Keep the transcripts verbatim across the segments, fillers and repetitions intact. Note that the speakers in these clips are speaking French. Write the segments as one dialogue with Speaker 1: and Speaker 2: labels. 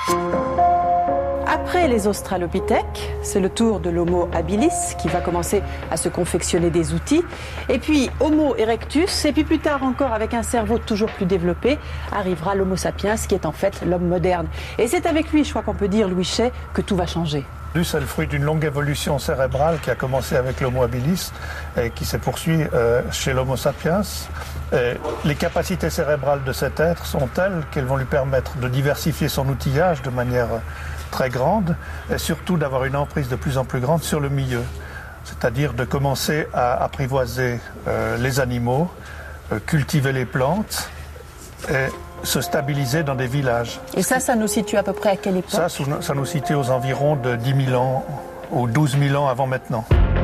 Speaker 1: Après les australopithèques, c'est le tour de l'Homo habilis qui va commencer à se confectionner des outils. Et puis Homo erectus, et puis plus tard encore avec un cerveau toujours plus développé, arrivera l'Homo sapiens qui est en fait l'homme moderne. Et c'est avec lui, je crois qu'on peut dire, Louis Chay, que tout va changer.
Speaker 2: C'est le fruit d'une longue évolution cérébrale qui a commencé avec l'Homo habilis et qui s'est poursuivie euh, chez l'Homo sapiens. Et les capacités cérébrales de cet être sont telles qu'elles vont lui permettre de diversifier son outillage de manière très grande et surtout d'avoir une emprise de plus en plus grande sur le milieu. C'est-à-dire de commencer à apprivoiser euh, les animaux, euh, cultiver les plantes et se stabiliser dans des villages.
Speaker 1: Et ça, ça nous situe à peu près à quelle époque ?
Speaker 2: Ça, ça nous situe aux environs de dix mille ans ou douze mille ans avant maintenant.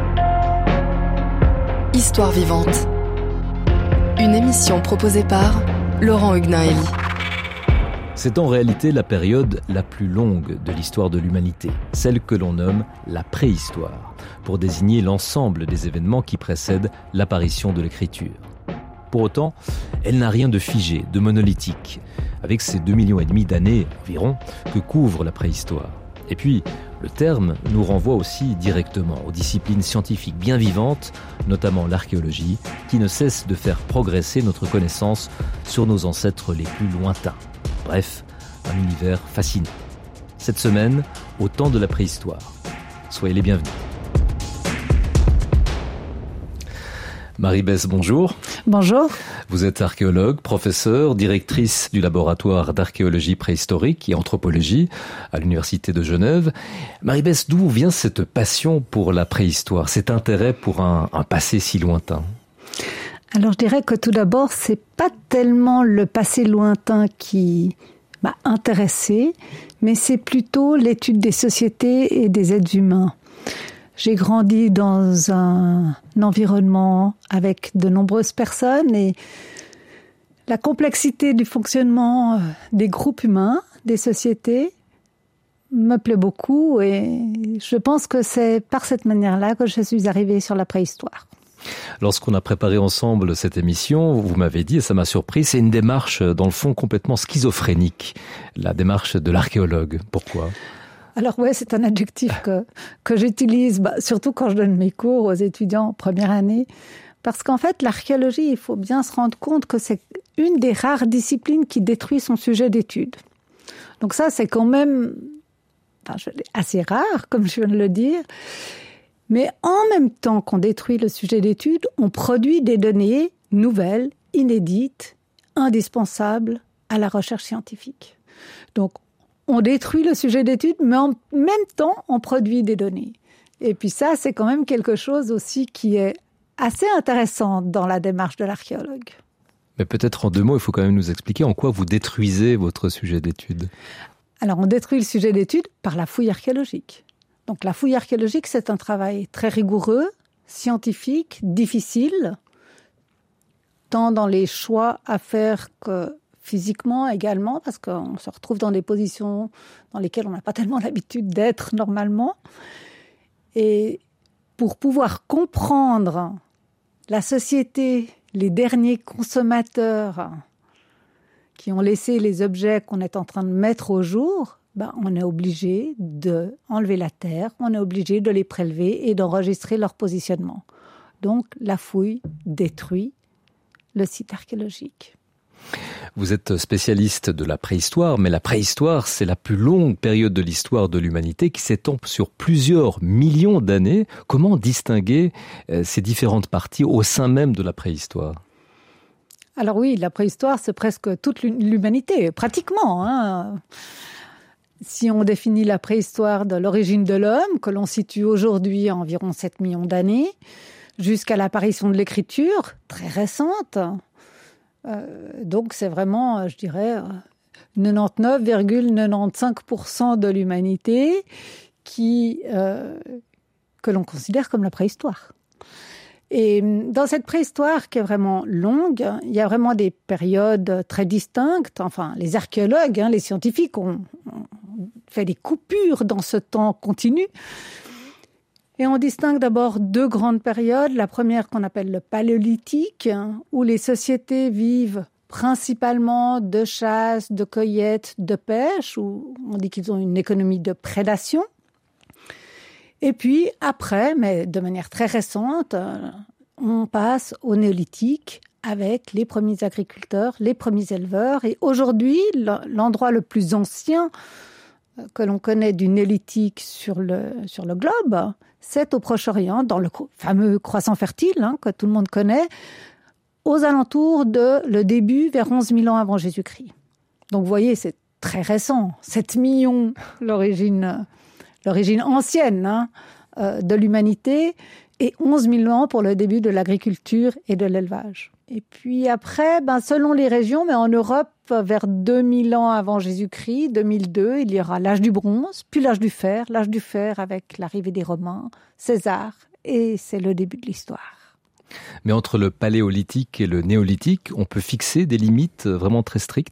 Speaker 3: Histoire vivante. Une émission proposée par Laurent Huguenin-Hélie.
Speaker 4: C'est en réalité la période la plus longue de l'histoire de l'humanité, celle que l'on nomme la préhistoire, pour désigner l'ensemble des événements qui précèdent l'apparition de l'écriture. Pour autant, elle n'a rien de figé, de monolithique, avec ces deux millions et demi d'années environ que couvre la préhistoire. Et puis, le terme nous renvoie aussi directement aux disciplines scientifiques bien vivantes, notamment l'archéologie, qui ne cesse de faire progresser notre connaissance sur nos ancêtres les plus lointains. Bref, un univers fascinant. Cette semaine, au temps de la préhistoire. Soyez les bienvenus. Marie-Besse, bonjour.
Speaker 5: Bonjour.
Speaker 4: Vous êtes archéologue, professeure, directrice du laboratoire d'archéologie préhistorique et anthropologie à l'Université de Genève. Marie-Besse, d'où vient cette passion pour la préhistoire, cet intérêt pour un, un passé si lointain ?
Speaker 5: Alors je dirais que tout d'abord, c'est pas tellement le passé lointain qui m'a intéressée, mais c'est plutôt l'étude des sociétés et des êtres humains. J'ai grandi dans un environnement avec de nombreuses personnes et la complexité du fonctionnement des groupes humains, des sociétés, me plaît beaucoup et je pense que c'est par cette manière-là que je suis arrivée sur la préhistoire.
Speaker 4: Lorsqu'on a préparé ensemble cette émission, vous m'avez dit, et ça m'a surpris, c'est une démarche, dans le fond, complètement schizophrénique, la démarche de l'archéologue. Pourquoi ?
Speaker 5: Alors ouais, c'est un adjectif que, que j'utilise, bah, surtout quand je donne mes cours aux étudiants en première année, parce qu'en fait, l'archéologie, il faut bien se rendre compte que c'est une des rares disciplines qui détruit son sujet d'étude. Donc ça, c'est quand même enfin, assez rare, comme je viens de le dire. Mais en même temps qu'on détruit le sujet d'étude, on produit des données nouvelles, inédites, indispensables à la recherche scientifique. Donc, on détruit le sujet d'étude, mais en même temps, on produit des données. Et puis ça, c'est quand même quelque chose aussi qui est assez intéressant dans la démarche de l'archéologue.
Speaker 4: Mais peut-être en deux mots, il faut quand même nous expliquer en quoi vous détruisez votre sujet d'étude.
Speaker 5: Alors, on détruit le sujet d'étude par la fouille archéologique. Donc la fouille archéologique, c'est un travail très rigoureux, scientifique, difficile, tant dans les choix à faire que physiquement également, parce qu'on se retrouve dans des positions dans lesquelles on n'a pas tellement l'habitude d'être normalement. Et pour pouvoir comprendre la société, les derniers consommateurs qui ont laissé les objets qu'on est en train de mettre au jour, ben, on est obligé d'enlever la terre, on est obligé de les prélever et d'enregistrer leur positionnement. Donc la fouille détruit le site archéologique.
Speaker 4: Vous êtes spécialiste de la préhistoire, mais la préhistoire, c'est la plus longue période de l'histoire de l'humanité qui s'étend sur plusieurs millions d'années. Comment distinguer ces différentes parties au sein même de la préhistoire ?
Speaker 5: Alors oui, la préhistoire, c'est presque toute l'humanité, pratiquement. Hein. Si on définit la préhistoire de l'origine de l'homme, que l'on situe aujourd'hui à environ sept millions d'années, jusqu'à l'apparition de l'écriture, très récente. Euh, donc c'est vraiment, je dirais, quatre-vingt-dix-neuf virgule quatre-vingt-quinze pour cent de l'humanité qui, euh, que l'on considère comme la préhistoire. Et dans cette préhistoire qui est vraiment longue, il y a vraiment des périodes très distinctes. Enfin, les archéologues, hein, les scientifiques ont, ont fait des coupures dans ce temps continu. Et on distingue d'abord deux grandes périodes. La première qu'on appelle le paléolithique, où les sociétés vivent principalement de chasse, de cueillette, de pêche, où on dit qu'ils ont une économie de prédation. Et puis après, mais de manière très récente, on passe au néolithique avec les premiers agriculteurs, les premiers éleveurs. Et aujourd'hui, l'endroit le plus ancien que l'on connaît du néolithique sur le, sur le globe, c'est au Proche-Orient, dans le fameux croissant fertile hein, que tout le monde connaît, aux alentours de le début, vers onze mille ans avant Jésus-Christ. Donc vous voyez, c'est très récent, sept millions, l'origine, l'origine ancienne hein, euh, de l'humanité, et onze mille ans pour le début de l'agriculture et de l'élevage. Et puis après, ben, selon les régions, mais en Europe, vers deux mille ans avant Jésus-Christ, deux mille deux, il y aura l'âge du bronze, puis l'âge du fer, l'âge du fer avec l'arrivée des Romains, César, et c'est le début de l'histoire.
Speaker 4: Mais entre le paléolithique et le néolithique, on peut fixer des limites vraiment très strictes ?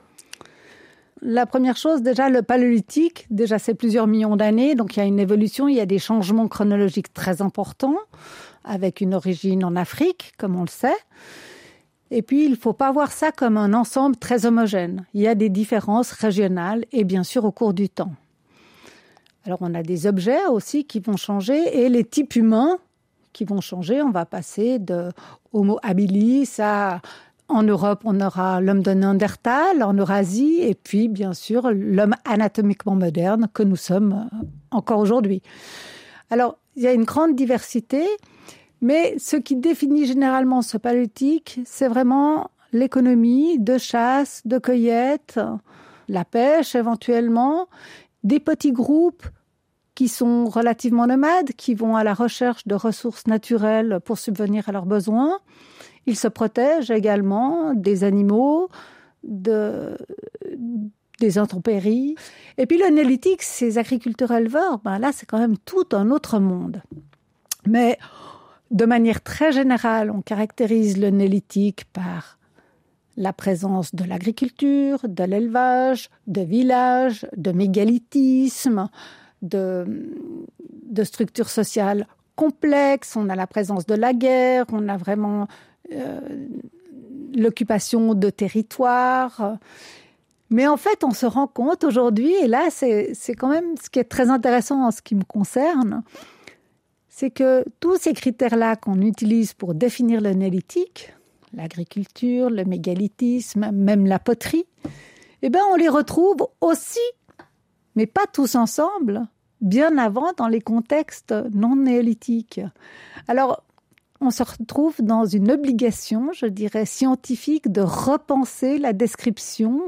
Speaker 5: La première chose, déjà, le paléolithique, déjà c'est plusieurs millions d'années, donc il y a une évolution, il y a des changements chronologiques très importants, avec une origine en Afrique, comme on le sait. Et puis, il ne faut pas voir ça comme un ensemble très homogène. Il y a des différences régionales et bien sûr au cours du temps. Alors, on a des objets aussi qui vont changer et les types humains qui vont changer. On va passer de Homo habilis à... En Europe, on aura l'homme de Néandertal, en Eurasie, et puis, bien sûr, l'homme anatomiquement moderne que nous sommes encore aujourd'hui. Alors, il y a une grande diversité, mais ce qui définit généralement ce paléolithique, c'est vraiment l'économie de chasse, de cueillette, la pêche éventuellement, des petits groupes qui sont relativement nomades, qui vont à la recherche de ressources naturelles pour subvenir à leurs besoins. Ils se protègent également des animaux, de, des intempéries. Et puis le néolithique, ces agriculteurs-éleveurs, ben là, c'est quand même tout un autre monde. Mais de manière très générale, on caractérise le néolithique par la présence de l'agriculture, de l'élevage, de villages, de mégalithisme, de, de structures sociales complexes. On a la présence de la guerre, on a vraiment... Euh, l'occupation de territoires. Mais en fait, on se rend compte aujourd'hui, et là, c'est, c'est quand même ce qui est très intéressant en ce qui me concerne, c'est que tous ces critères-là qu'on utilise pour définir le néolithique, l'agriculture, le mégalithisme, même la poterie, eh ben, on les retrouve aussi, mais pas tous ensemble, bien avant dans les contextes non néolithiques. Alors, on se retrouve dans une obligation, je dirais, scientifique de repenser la description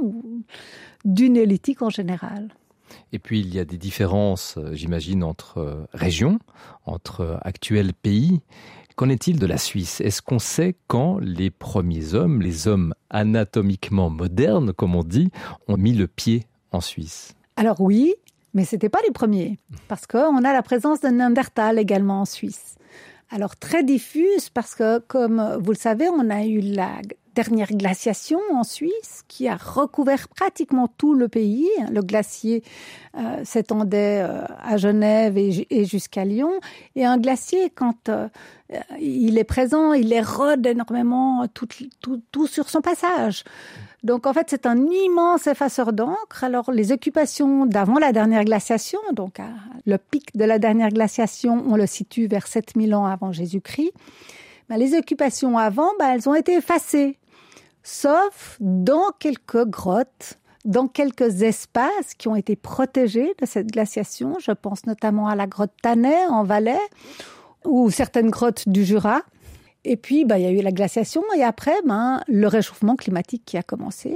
Speaker 5: du néolithique en général.
Speaker 4: Et puis, il y a des différences, j'imagine, entre régions, entre actuels pays. Qu'en est-il de la Suisse ? Est-ce qu'on sait quand les premiers hommes, les hommes anatomiquement modernes, comme on dit, ont mis le pied en Suisse ?
Speaker 5: Alors oui, mais ce n'étaient pas les premiers, parce qu'on a la présence de Néandertal également en Suisse. Alors très diffuse parce que, comme vous le savez, on a eu la dernière glaciation en Suisse qui a recouvert pratiquement tout le pays. Le glacier euh, s'étendait euh, à Genève et, et jusqu'à Lyon. Et un glacier, quand euh, il est présent, il érode énormément tout, tout, tout sur son passage. Donc, en fait, c'est un immense effaceur d'encre. Alors, les occupations d'avant la dernière glaciation, donc à, le pic de la dernière glaciation, on le situe vers sept mille ans avant Jésus-Christ. Ben, les occupations avant, ben, elles ont été effacées, sauf dans quelques grottes, dans quelques espaces qui ont été protégés de cette glaciation. Je pense notamment à la grotte Tannay en Valais, ou certaines grottes du Jura. Et puis, bah, il y a eu la glaciation et après, ben, le réchauffement climatique qui a commencé.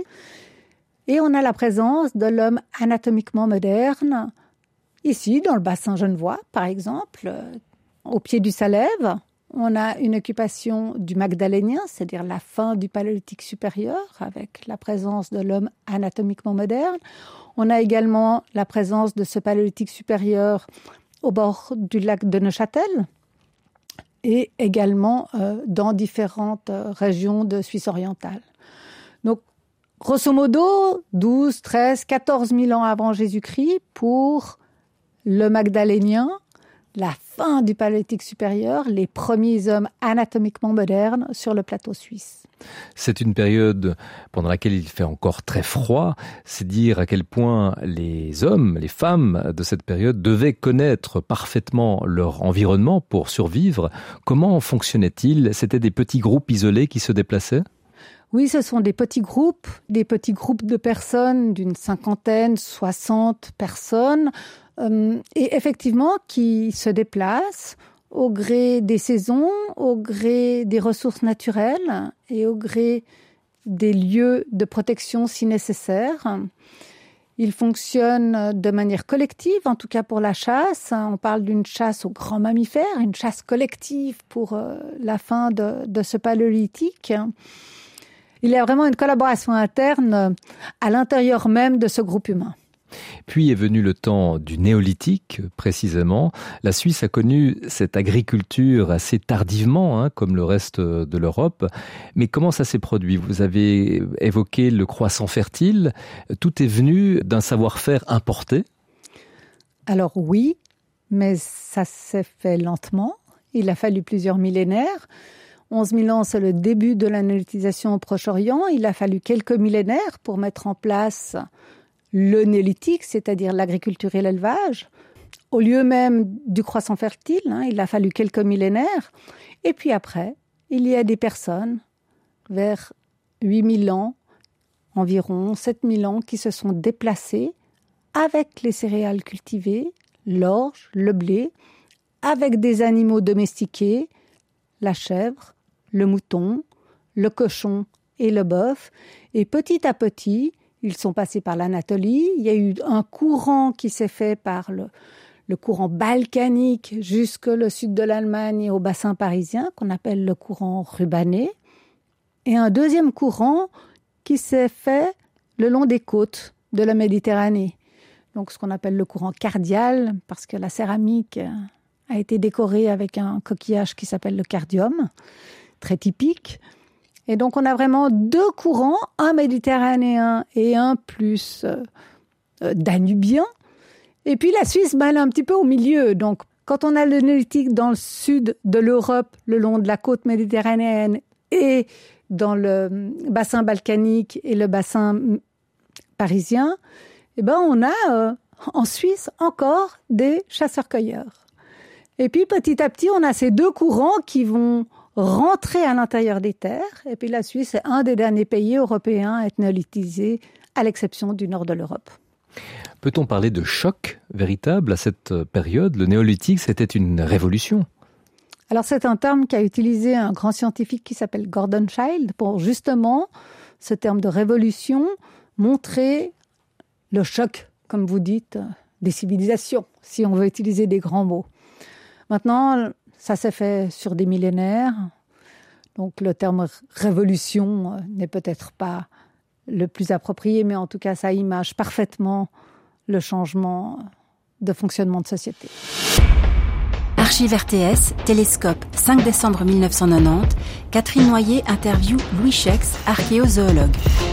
Speaker 5: Et on a la présence de l'homme anatomiquement moderne, ici, dans le bassin genevois, par exemple, au pied du Salève. On a une occupation du Magdalénien, c'est-à-dire la fin du Paléolithique supérieur, avec la présence de l'homme anatomiquement moderne. On a également la présence de ce Paléolithique supérieur au bord du lac de Neuchâtel, et également euh, dans différentes euh, régions de Suisse orientale. Donc, grosso modo, douze, treize, quatorze mille ans avant Jésus-Christ pour le Magdalénien la fin du Paléolithique supérieur, les premiers hommes anatomiquement modernes sur le plateau suisse.
Speaker 4: C'est une période pendant laquelle il fait encore très froid. C'est dire à quel point les hommes, les femmes de cette période devaient connaître parfaitement leur environnement pour survivre. Comment fonctionnait-il ? C'était des petits groupes isolés qui se déplaçaient ?
Speaker 5: Oui, ce sont des petits groupes, des petits groupes de personnes d'une cinquantaine, soixante personnes, euh, et effectivement qui se déplacent au gré des saisons, au gré des ressources naturelles et au gré des lieux de protection si nécessaire. Ils fonctionnent de manière collective, en tout cas pour la chasse. On parle d'une chasse aux grands mammifères, une chasse collective pour euh, la fin de, de ce paléolithique. Il y a vraiment une collaboration interne à l'intérieur même de ce groupe humain.
Speaker 4: Puis est venu le temps du néolithique, précisément. La Suisse a connu cette agriculture assez tardivement, hein, comme le reste de l'Europe. Mais comment ça s'est produit ? Vous avez évoqué le croissant fertile. Tout est venu d'un savoir-faire importé ?
Speaker 5: Alors oui, mais ça s'est fait lentement. Il a fallu plusieurs millénaires. onze mille ans, c'est le début de la néolithisation au Proche-Orient. Il a fallu quelques millénaires pour mettre en place le néolithique, c'est-à-dire l'agriculture et l'élevage. Au lieu même du croissant fertile, hein, il a fallu quelques millénaires. Et puis après, il y a des personnes, vers huit mille ans, environ sept mille ans, qui se sont déplacées avec les céréales cultivées, l'orge, le blé, avec des animaux domestiqués, la chèvre, le mouton, le cochon et le bœuf. Et petit à petit, ils sont passés par l'Anatolie. Il y a eu un courant qui s'est fait par le, le courant balkanique jusque le sud de l'Allemagne et au bassin parisien, qu'on appelle le courant rubané. Et un deuxième courant qui s'est fait le long des côtes de la Méditerranée. Donc ce qu'on appelle le courant cardial, parce que la céramique a été décorée avec un coquillage qui s'appelle le cardium, très typique. Et donc, on a vraiment deux courants, un méditerranéen et un plus euh, danubien. Et puis, la Suisse, ben, elle est un petit peu au milieu. Donc, quand on a le néolithique dans le sud de l'Europe, le long de la côte méditerranéenne, et dans le bassin balkanique et le bassin parisien, eh ben, on a euh, en Suisse encore des chasseurs-cueilleurs. Et puis, petit à petit, on a ces deux courants qui vont rentrer à l'intérieur des terres. Et puis la Suisse est un des derniers pays européens à être néolithisé, à l'exception du nord de l'Europe.
Speaker 4: Peut-on parler de choc véritable à cette période ? Le néolithique, c'était une révolution.
Speaker 5: Alors c'est un terme qu'a utilisé un grand scientifique qui s'appelle Gordon Childe pour justement, ce terme de révolution, montrer le choc, comme vous dites, des civilisations, si on veut utiliser des grands mots. Maintenant, ça s'est fait sur des millénaires, donc le terme « révolution » n'est peut-être pas le plus approprié, mais en tout cas, ça image parfaitement le changement de fonctionnement de société.
Speaker 6: Archives R T S, Télescope, cinq décembre mille neuf cent quatre-vingt-dix, Catherine Noyer interview Louis Schex, archéozoologue.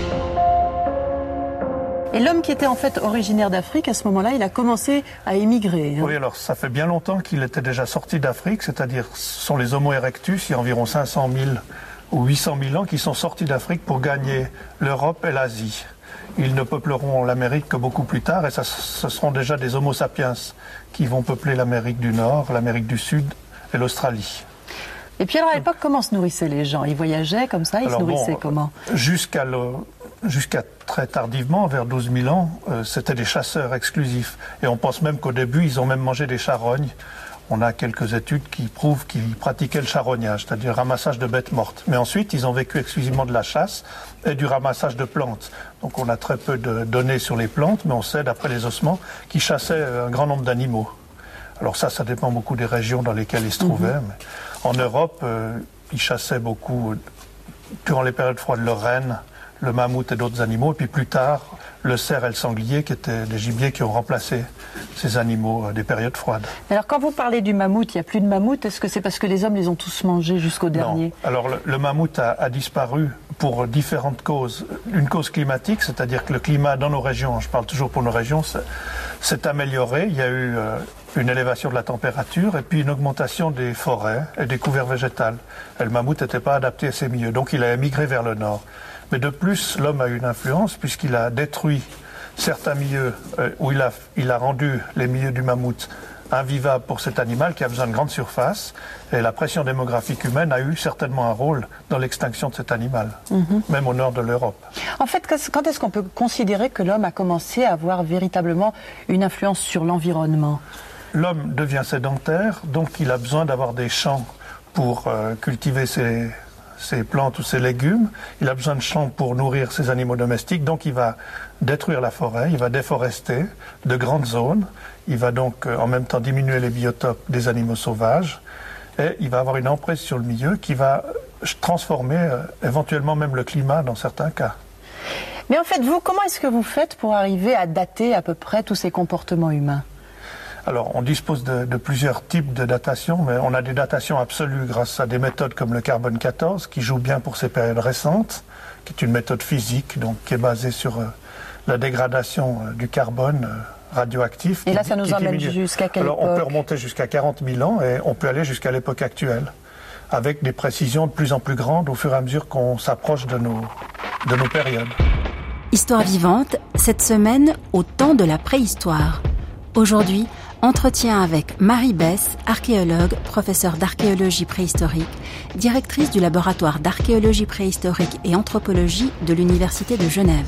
Speaker 1: Et l'homme qui était en fait originaire d'Afrique, à ce moment-là, il a commencé à émigrer. Hein.
Speaker 2: Oui, alors ça fait bien longtemps qu'il était déjà sorti d'Afrique, c'est-à-dire ce sont les Homo erectus, il y a environ cinq cent mille ou huit cent mille ans qui sont sortis d'Afrique pour gagner l'Europe et l'Asie. Ils ne peupleront l'Amérique que beaucoup plus tard et ça, ce seront déjà des Homo sapiens qui vont peupler l'Amérique du Nord, l'Amérique du Sud et l'Australie.
Speaker 1: Et puis alors à l'époque, comment se nourrissaient les gens ? Ils voyageaient comme ça, ils alors, se nourrissaient bon, comment ?
Speaker 2: Jusqu'à le... Jusqu'à très tardivement, vers douze mille ans, euh, c'était des chasseurs exclusifs. Et on pense même qu'au début, ils ont même mangé des charognes. On a quelques études qui prouvent qu'ils pratiquaient le charognage, c'est-à-dire le ramassage de bêtes mortes. Mais ensuite, ils ont vécu exclusivement de la chasse et du ramassage de plantes. Donc on a très peu de données sur les plantes, mais on sait, d'après les ossements, qu'ils chassaient un grand nombre d'animaux. Alors ça, ça dépend beaucoup des régions dans lesquelles ils se trouvaient. Mm-hmm. Mais en Europe, euh, ils chassaient beaucoup, durant les périodes froides, le renne, le mammouth et d'autres animaux, et puis plus tard, le cerf et le sanglier, qui étaient des gibiers qui ont remplacé ces animaux des périodes froides.
Speaker 1: Alors quand vous parlez du mammouth, il n'y a plus de mammouth, est-ce que c'est parce que les hommes les ont tous mangés jusqu'au dernier ?
Speaker 2: Non. Alors le, le mammouth a, a disparu pour différentes causes. Une cause climatique, c'est-à-dire que le climat dans nos régions, je parle toujours pour nos régions, s'est amélioré. Il y a eu euh, une élévation de la température et puis une augmentation des forêts et des couverts végétales. Et le mammouth n'était pas adapté à ces milieux, donc il a émigré vers le nord. Mais de plus, l'homme a eu une influence puisqu'il a détruit certains milieux euh, où il a, il a rendu les milieux du mammouth invivables pour cet animal qui a besoin de grandes surfaces. Et la pression démographique humaine a eu certainement un rôle dans l'extinction de cet animal, mm-hmm. même au nord de l'Europe.
Speaker 1: En fait, quand est-ce qu'on peut considérer que l'homme a commencé à avoir véritablement une influence sur l'environnement ?
Speaker 2: L'homme devient sédentaire, donc il a besoin d'avoir des champs pour euh, cultiver ses, ses plantes ou ses légumes. Il a besoin de champs pour nourrir ses animaux domestiques, donc il va détruire la forêt, il va déforester de grandes zones. Il va donc euh, en même temps diminuer les biotopes des animaux sauvages et il va avoir une emprise sur le milieu qui va transformer euh, éventuellement même le climat dans certains cas.
Speaker 1: Mais en fait, vous, comment est-ce que vous faites pour arriver à dater à peu près tous ces comportements humains ?
Speaker 2: Alors, on dispose de, de plusieurs types de datation, mais on a des datations absolues grâce à des méthodes comme le carbone quatorze, qui joue bien pour ces périodes récentes, qui est une méthode physique, donc qui est basée sur euh, la dégradation euh, du carbone euh, radioactif.
Speaker 1: Et
Speaker 2: qui,
Speaker 1: là, ça nous emmène
Speaker 2: diminue.
Speaker 1: Jusqu'à quelle
Speaker 2: Alors,
Speaker 1: époque ?
Speaker 2: on peut remonter jusqu'à quarante mille ans et on peut aller jusqu'à l'époque actuelle, avec des précisions de plus en plus grandes au fur et à mesure qu'on s'approche de nos, de nos périodes.
Speaker 6: Histoire vivante, cette semaine, au temps de la préhistoire. Aujourd'hui, entretien avec Marie Besse, archéologue, professeure d'archéologie préhistorique, directrice du laboratoire d'archéologie préhistorique et anthropologie de l'Université de Genève.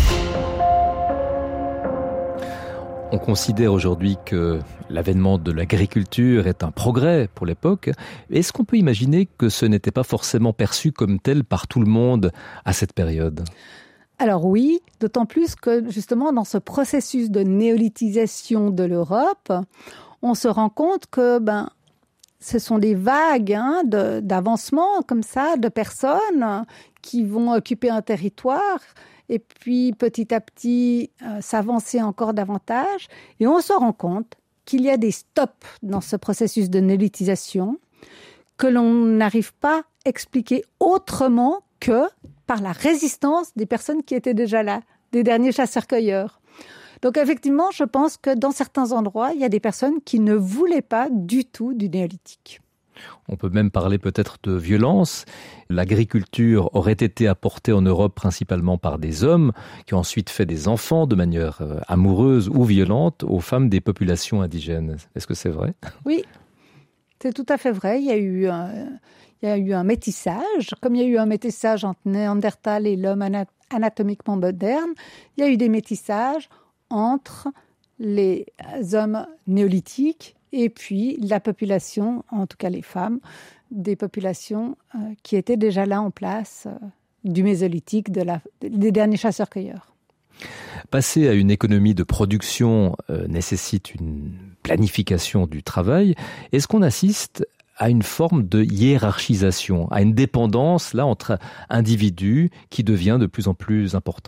Speaker 4: On considère aujourd'hui que l'avènement de l'agriculture est un progrès pour l'époque. Est-ce qu'on peut imaginer que ce n'était pas forcément perçu comme tel par tout le monde à cette période ?
Speaker 5: Alors oui, d'autant plus que justement dans ce processus de néolithisation de l'Europe, on se rend compte que ben, ce sont des vagues hein, de, d'avancement comme ça, de personnes qui vont occuper un territoire et puis petit à petit euh, s'avancer encore davantage. Et on se rend compte qu'il y a des stops dans ce processus de néolithisation que l'on n'arrive pas à expliquer autrement que par la résistance des personnes qui étaient déjà là, des derniers chasseurs-cueilleurs. Donc effectivement, je pense que dans certains endroits, il y a des personnes qui ne voulaient pas du tout du néolithique.
Speaker 4: On peut même parler peut-être de violence. L'agriculture aurait été apportée en Europe principalement par des hommes qui ont ensuite fait des enfants de manière amoureuse ou violente aux femmes des populations indigènes. Est-ce que c'est vrai ?
Speaker 5: Oui, c'est tout à fait vrai. Il y a eu un, il y a eu un métissage. Comme il y a eu un métissage entre Néandertal et l'homme anatomiquement moderne, il y a eu des métissages entre les hommes néolithiques et puis la population, en tout cas les femmes, des populations euh, qui étaient déjà là en place euh, du Mésolithique, de la, des derniers chasseurs-cueilleurs.
Speaker 4: Passer à une économie de production euh, nécessite une planification du travail. Est-ce qu'on assiste à une forme de hiérarchisation, à une dépendance là entre individus qui devient de plus en plus importante ?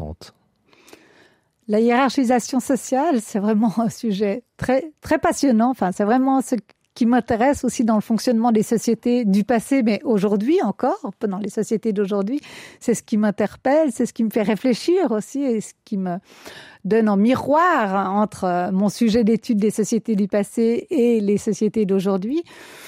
Speaker 5: La hiérarchisation sociale, c'est vraiment un sujet très, très passionnant. Enfin, c'est vraiment ce qui m'intéresse aussi dans le fonctionnement des sociétés du passé, mais aujourd'hui encore, dans les sociétés d'aujourd'hui. C'est ce qui m'interpelle, c'est ce qui me fait réfléchir aussi et ce qui me donne en miroir entre mon sujet d'étude des sociétés du passé et les sociétés d'aujourd'hui.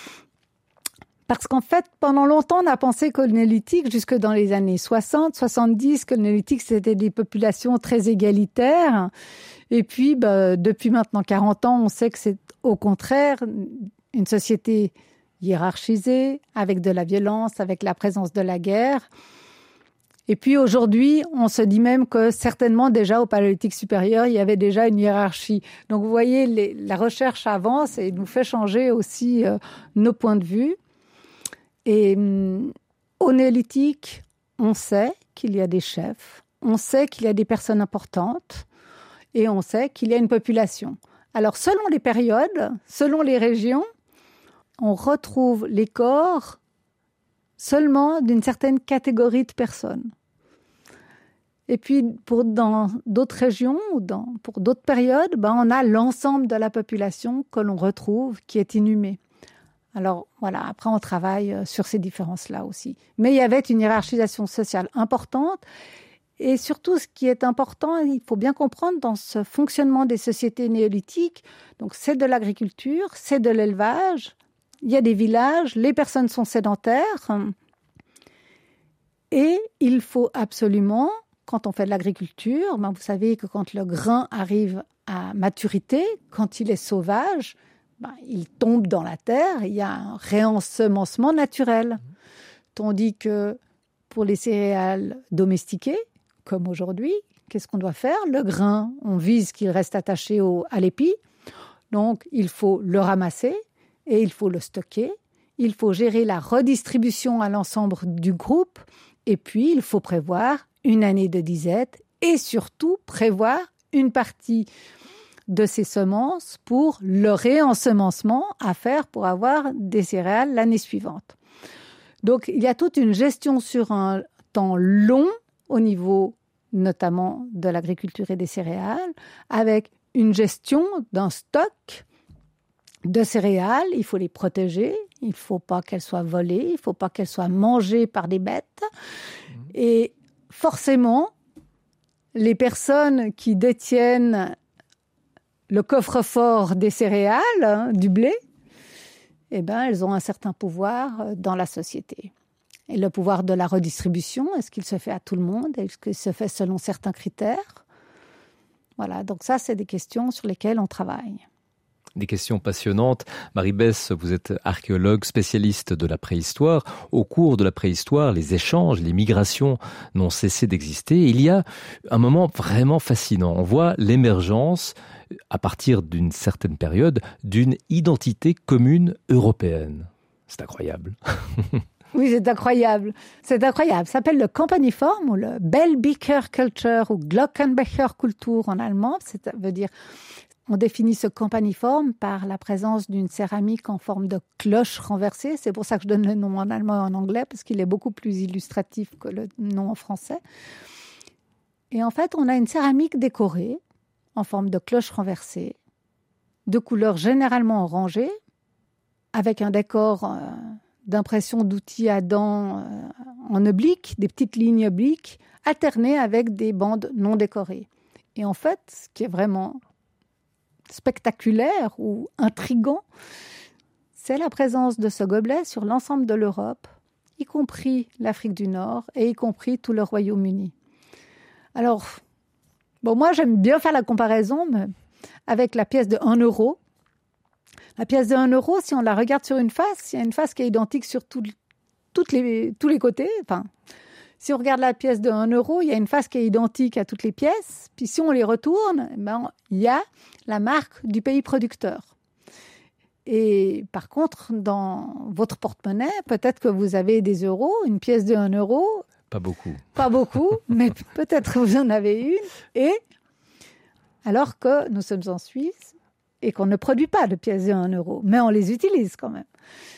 Speaker 5: Parce qu'en fait, pendant longtemps, on a pensé que le néolithique, jusque dans les années soixante, soixante-dix, que le néolithique, c'était des populations très égalitaires. Et puis, bah, depuis maintenant quarante ans, on sait que c'est au contraire une société hiérarchisée, avec de la violence, avec la présence de la guerre. Et puis aujourd'hui, on se dit même que certainement déjà au paléolithique supérieur, il y avait déjà une hiérarchie. Donc vous voyez, les, la recherche avance et nous fait changer aussi euh, nos points de vue. Et hum, au néolithique, on sait qu'il y a des chefs, on sait qu'il y a des personnes importantes et on sait qu'il y a une population. Alors, selon les périodes, selon les régions, on retrouve les corps seulement d'une certaine catégorie de personnes. Et puis, pour, dans d'autres régions ou dans, pour d'autres périodes, ben, on a l'ensemble de la population que l'on retrouve qui est inhumée. Alors, voilà, après, on travaille sur ces différences-là aussi. Mais il y avait une hiérarchisation sociale importante Et surtout, ce qui est important, il faut bien comprendre dans ce fonctionnement des sociétés néolithiques, donc c'est de l'agriculture, c'est de l'élevage, il y a des villages, les personnes sont sédentaires, et il faut absolument, quand on fait de l'agriculture, ben vous savez que quand le grain arrive à maturité, quand il est sauvage, ben il tombe dans la terre, il y a un réensemencement naturel. Tandis que pour les céréales domestiquées, comme aujourd'hui, qu'est-ce qu'on doit faire? Le grain, on vise qu'il reste attaché au, à l'épi. Donc, il faut le ramasser et il faut le stocker. Il faut gérer la redistribution à l'ensemble du groupe. Et puis, il faut prévoir une année de disette et surtout prévoir une partie de ces semences pour le réensemencement à faire pour avoir des céréales l'année suivante. Donc, il y a toute une gestion sur un temps long au niveau notamment de l'agriculture et des céréales, avec une gestion d'un stock de céréales. Il faut les protéger, il ne faut pas qu'elles soient volées, il ne faut pas qu'elles soient mangées par des bêtes. Et forcément, les personnes qui détiennent le coffre-fort des céréales, hein, du blé, eh ben, elles ont un certain pouvoir dans la société. Et le pouvoir de la redistribution, est-ce qu'il se fait à tout le monde? Est-ce qu'il se fait selon certains critères? Voilà, donc ça, c'est des questions sur lesquelles on travaille.
Speaker 4: Des questions passionnantes. Marie-Besse, vous êtes archéologue spécialiste de la préhistoire. Au cours de la préhistoire, les échanges, les migrations n'ont cessé d'exister. Il y a un moment vraiment fascinant. On voit l'émergence, à partir d'une certaine période, d'une identité commune européenne. C'est incroyable.
Speaker 5: Oui, c'est incroyable. C'est incroyable. Ça s'appelle le Campaniform ou le Bellbeaker Culture ou Glockenbecher Kultur en allemand. Ça veut dire, on définit ce campaniforme par la présence d'une céramique en forme de cloche renversée. C'est pour ça que je donne le nom en allemand et en anglais, parce qu'il est beaucoup plus illustratif que le nom en français. Et en fait, on a une céramique décorée en forme de cloche renversée, de couleur généralement orangée, avec un décor euh, d'impression d'outils à dents euh, en oblique, des petites lignes obliques, alternées avec des bandes non décorées. Et en fait, ce qui est vraiment spectaculaire ou intriguant, c'est la présence de ce gobelet sur l'ensemble de l'Europe, y compris l'Afrique du Nord et y compris tout le Royaume-Uni. Alors, bon, moi j'aime bien faire la comparaison mais avec la pièce de un euro. La pièce de un euro, si on la regarde sur une face, il y a une face qui est identique sur tout, toutes les, tous les côtés. Enfin, si on regarde la pièce de un euro, il y a une face qui est identique à toutes les pièces. Puis si on les retourne, ben, il y a la marque du pays producteur. Et par contre, dans votre porte-monnaie, peut-être que vous avez des euros, une pièce de un euro.
Speaker 4: Pas beaucoup.
Speaker 5: Pas beaucoup, mais peut-être que vous en avez une. Et alors que nous sommes en Suisse et qu'on ne produit pas de pièces de un euro, mais on les utilise quand même.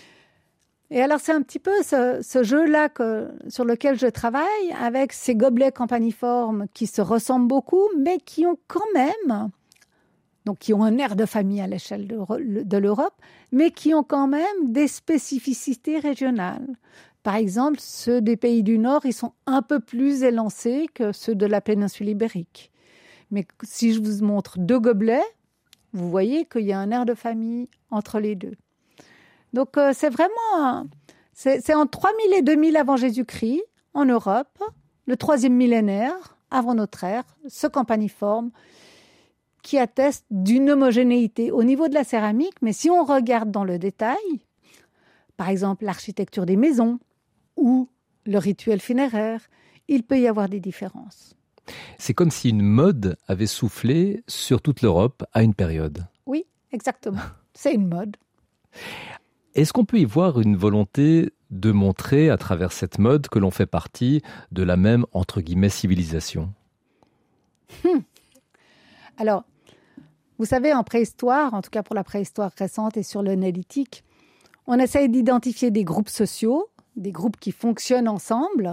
Speaker 5: Et alors, c'est un petit peu ce, ce jeu-là que, sur lequel je travaille, avec ces gobelets campaniformes qui se ressemblent beaucoup, mais qui ont quand même, donc qui ont un air de famille à l'échelle de, de l'Europe, mais qui ont quand même des spécificités régionales. Par exemple, ceux des pays du Nord, ils sont un peu plus élancés que ceux de la péninsule ibérique. Mais si je vous montre deux gobelets, vous voyez qu'il y a un air de famille entre les deux. Donc, euh, c'est vraiment... C'est, c'est en trois mille et deux mille avant Jésus-Christ, en Europe, le troisième millénaire, avant notre ère, ce campaniforme qui atteste d'une homogénéité au niveau de la céramique. Mais si on regarde dans le détail, par exemple l'architecture des maisons ou le rituel funéraire, il peut y avoir des différences.
Speaker 4: C'est comme si une mode avait soufflé sur toute l'Europe à une période.
Speaker 5: Oui, exactement. C'est une mode.
Speaker 4: Est-ce qu'on peut y voir une volonté de montrer à travers cette mode que l'on fait partie de la même, entre guillemets, civilisation ?
Speaker 5: hum. Alors, vous savez, en préhistoire, en tout cas pour la préhistoire récente et sur le néolithique, on essaye d'identifier des groupes sociaux, des groupes qui fonctionnent ensemble.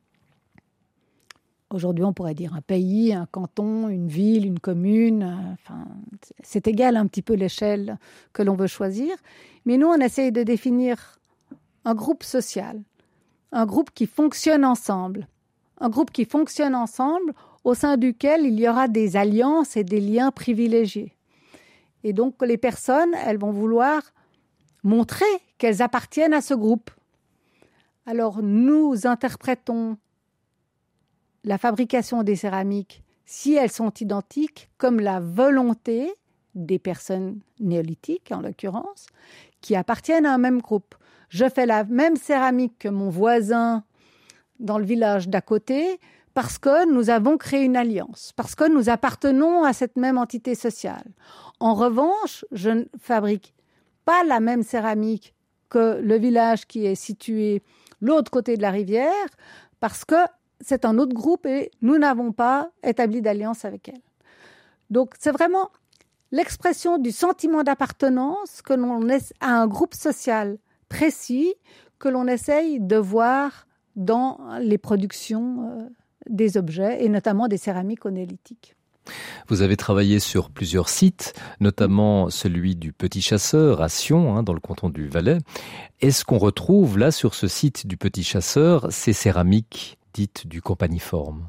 Speaker 5: Aujourd'hui, on pourrait dire un pays, un canton, une ville, une commune. Enfin, c'est égal un petit peu l'échelle que l'on veut choisir. Mais nous, on essaye de définir un groupe social, un groupe qui fonctionne ensemble, un groupe qui fonctionne ensemble, au sein duquel il y aura des alliances et des liens privilégiés. Et donc, les personnes, elles vont vouloir montrer qu'elles appartiennent à ce groupe. Alors, nous interprétons la fabrication des céramiques, si elles sont identiques, comme la volonté des personnes néolithiques, en l'occurrence, qui appartiennent à un même groupe. Je fais la même céramique que mon voisin dans le village d'à côté parce que nous avons créé une alliance, parce que nous appartenons à cette même entité sociale. En revanche, je ne fabrique pas la même céramique que le village qui est situé l'autre côté de la rivière parce que c'est un autre groupe et nous n'avons pas établi d'alliance avec elle. Donc, c'est vraiment l'expression du sentiment d'appartenance que l'on est à un groupe social précis que l'on essaye de voir dans les productions euh, des objets et notamment des céramiques au néolithique.
Speaker 4: Vous avez travaillé sur plusieurs sites, notamment celui du Petit Chasseur à Sion, hein, dans le canton du Valais. Est-ce qu'on retrouve là sur ce site du Petit Chasseur ces céramiques dites du campaniforme?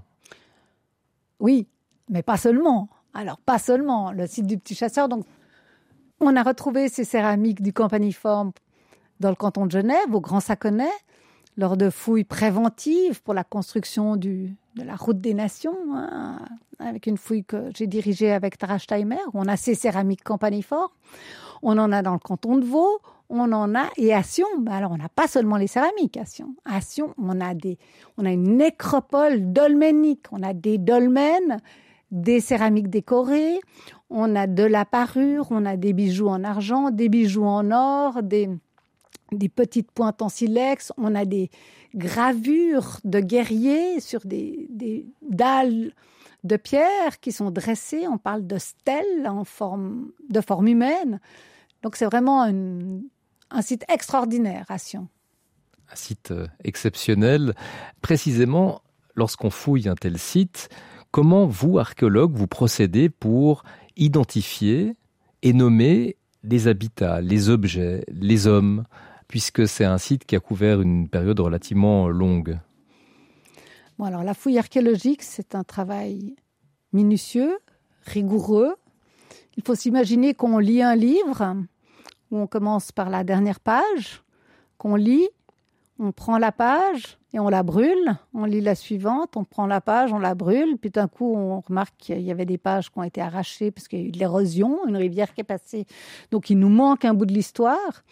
Speaker 5: Oui, mais pas seulement. Alors, pas seulement. Le site du Petit Chasseur, donc, on a retrouvé ces céramiques du campaniforme dans le canton de Genève, au Grand Saconnet, lors de fouilles préventives pour la construction du, de la route des nations, hein, avec une fouille que j'ai dirigée avec Tara Steimer, où on a ces céramiques campaniformes. On en a dans le canton de Vaud, on en a, et à Sion, ben alors on n'a pas seulement les céramiques à Sion. À Sion, on a, des, on a une nécropole dolménique, on a des dolmens, des céramiques décorées, on a de la parure, on a des bijoux en argent, des bijoux en or, des, des petites pointes en silex, on a des gravures de guerriers sur des, des dalles de pierre qui sont dressées, on parle de stèles en forme, de forme humaine. Donc c'est vraiment une, un site extraordinaire à Sion.
Speaker 4: Un site exceptionnel. Précisément, lorsqu'on fouille un tel site, comment vous, archéologues, vous procédez pour identifier et nommer les habitats, les objets, les hommes, puisque c'est un site qui a couvert une période relativement longue?
Speaker 5: Bon, alors la fouille archéologique, c'est un travail minutieux, rigoureux. Il faut s'imaginer qu'on lit un livre, où on commence par la dernière page, qu'on lit, on prend la page et on la brûle. On lit la suivante, on prend la page, on la brûle. Puis d'un coup, on remarque qu'il y avait des pages qui ont été arrachées parce qu'il y a eu de l'érosion, une rivière qui est passée. Donc, il nous manque un bout de l'histoire.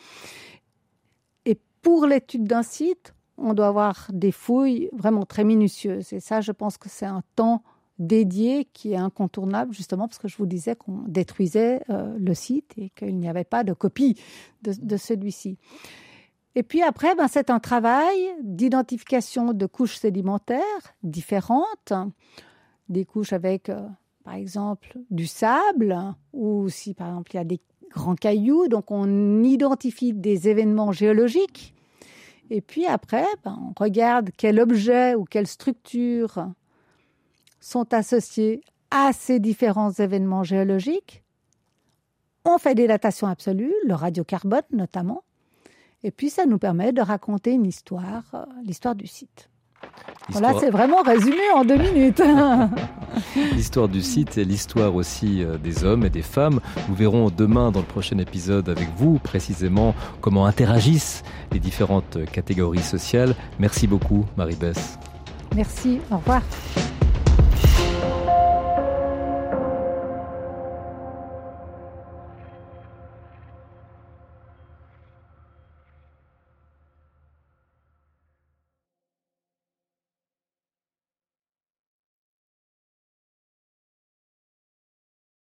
Speaker 5: Et pour l'étude d'un site, on doit avoir des fouilles vraiment très minutieuses. Et ça, je pense que c'est un temps dédié qui est incontournable, justement parce que je vous disais qu'on détruisait euh, le site et qu'il n'y avait pas de copie de, de celui-ci. Et puis après, ben, c'est un travail d'identification de couches sédimentaires différentes, des couches avec, euh, par exemple, du sable, ou si, par exemple, il y a des grands cailloux, donc on identifie des événements géologiques. Et puis après, ben, on regarde quel objet ou quelle structure sont associés à ces différents événements géologiques. On fait des datations absolues, le radiocarbone notamment, et puis ça nous permet de raconter une histoire, euh, l'histoire du site. L'histoire... Voilà, c'est vraiment résumé en deux minutes.
Speaker 4: L'histoire du site et l'histoire aussi des hommes et des femmes. Nous verrons demain dans le prochain épisode avec vous précisément comment interagissent les différentes catégories sociales. Merci beaucoup Marie Besse.
Speaker 5: Merci, au revoir.